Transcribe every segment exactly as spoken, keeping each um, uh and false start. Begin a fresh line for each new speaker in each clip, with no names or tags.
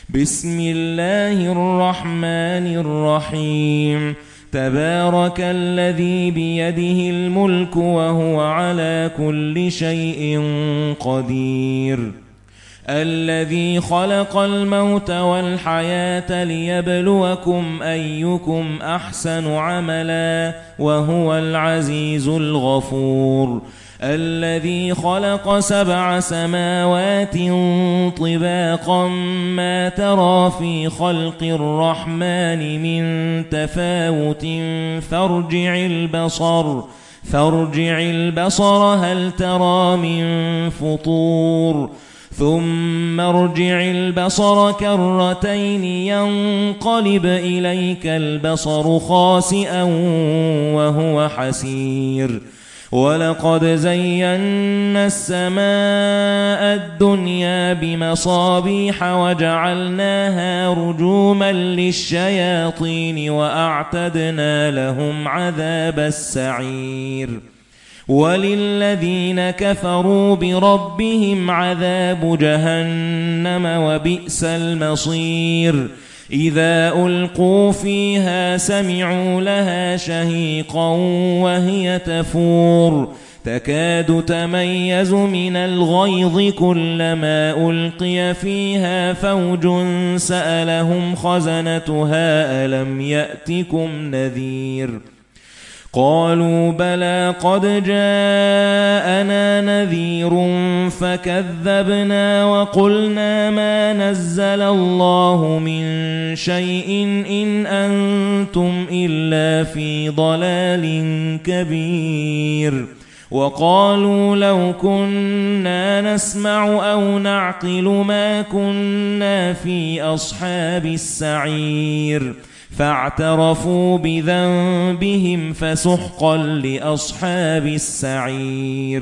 بسم الله الرحمن الرحيم تبارك الذي بيده الملك وهو على كل شيء قدير الذي خلق الموت والحياة ليبلوكم أيكم أحسن عملا وهو العزيز الغفور الذي خلق سبع سماوات طباقا ما ترى في خلق الرحمن من تفاوت فارجع البصر فارجع البصر هل ترى من فطور ثم ارجع البصر كرتين ينقلب إليك البصر خاسئا وهو حسير ولقد زينا السماء الدنيا بمصابيح وجعلناها رجوما للشياطين وأعتدنا لهم عذاب السعير وللذين كفروا بربهم عذاب جهنم وبئس المصير إذا ألقوا فيها سمعوا لها شهيقا وهي تفور تكاد تميز من الغيظ كلما ألقي فيها فوج سألهم خزنتها ألم يأتكم نذير قالوا بلى قد جاءنا نذير فكذبنا وقلنا ما نزل الله من شيء إن أنتم إلا في ضلال كبير وقالوا لو كنا نسمع أو نعقل ما كنا في أصحاب السعير فاعترفوا بذنبهم فسحقا لأصحاب السعير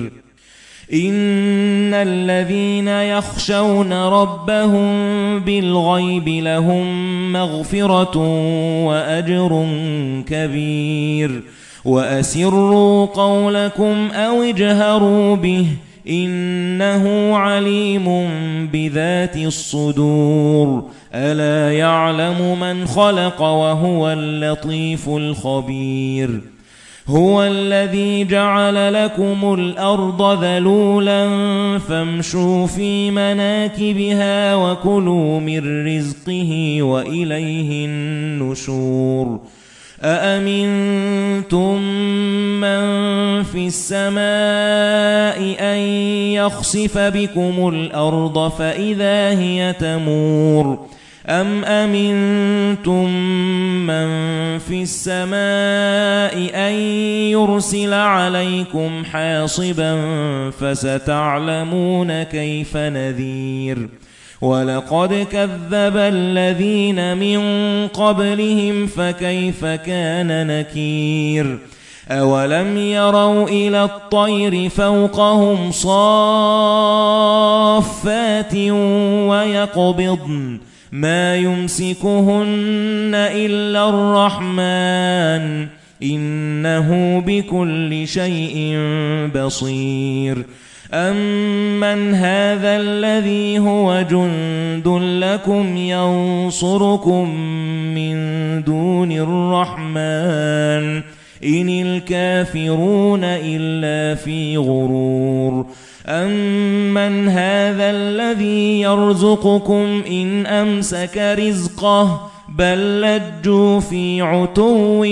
إن الذين يخشون ربهم بالغيب لهم مغفرة وأجر كبير وأسروا قولكم أو اجهروا به إنه عليم بذات الصدور ألا يعلم من خلق وهو اللطيف الخبير هو الذي جعل لكم الأرض ذلولا فامشوا في مناكبها وكلوا من رزقه وإليه النشور أأمنتم من في السماء أن يخسف بكم الأرض فإذا هي تمور أم أمنتم من في السماء أن يرسل عليكم حاصبا فستعلمون كيف نذير ولقد كذب الذين من قبلهم فكيف كان نكير أولم يروا إلى الطير فوقهم صافات ويقبضن ما يمسكهن إلا الرحمن إنه بكل شيء بصير أمن هذا الذي هو جند لكم ينصركم من دون الرحمن إن الكافرون إلا في غرور أمن هذا الذي يرزقكم إن أمسك رزقه بل لجوا في عتو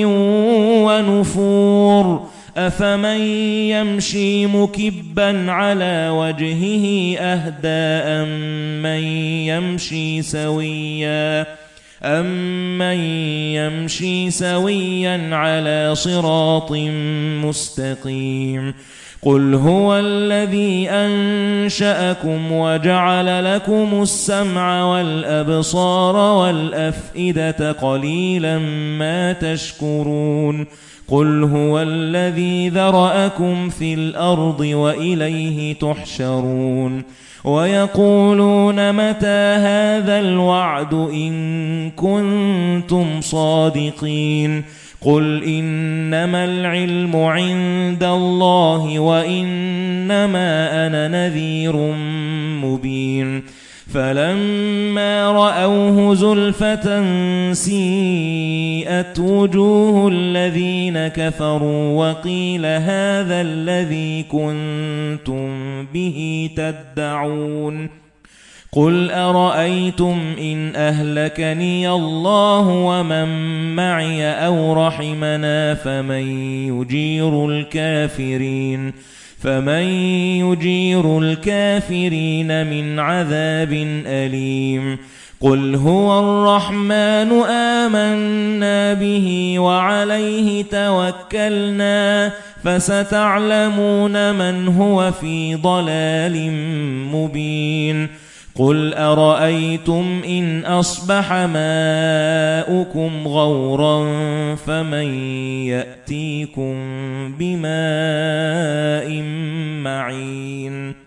ونفور أفمن يمشي مكبا على وجهه أهدى أمن يمشي سويا أمن يمشي سويا على صراط مستقيم قل هو الذي أنشأكم وجعل لكم السمع والأبصار والأفئدة قليلا ما تشكرون قل هو الذي ذرأكم في الأرض وإليه تحشرون ويقولون متى هذا الوعد إن كنتم صادقين قل إنما العلم عند الله وإنما أنا نذير مبين فَلَمَّا رَأَوْهُ زُلْفَةً سِيئَتْ وُجُوهُ الَّذِينَ كَفَرُوا وَقِيلَ هَذَا الَّذِي كُنتُم بِهِ تَدَّعُونَ قُلْ أَرَأَيْتُمْ إِنْ أَهْلَكَنِيَ اللَّهُ وَمَن مَّعِيَ أَوْ رَحِمَنَا فَمَن يُجِيرُ الْكَافِرِينَ فَمَن يُجِيرُ الْكَافِرِينَ مِنْ عَذَابٍ أَلِيمٍ قُلْ هُوَ الرَّحْمَنُ آمَنَّا بِهِ وَعَلَيْهِ تَوَكَّلْنَا فَسَتَعْلَمُونَ مَنْ هُوَ فِي ضَلَالٍ مُبِينٍ قُلْ أَرَأَيْتُمْ إِنْ أَصْبَحَ مَاؤُكُمْ غَوْرًا فَمَن يَأْتِيكُم بِمَاءٍ مَّعِينٍ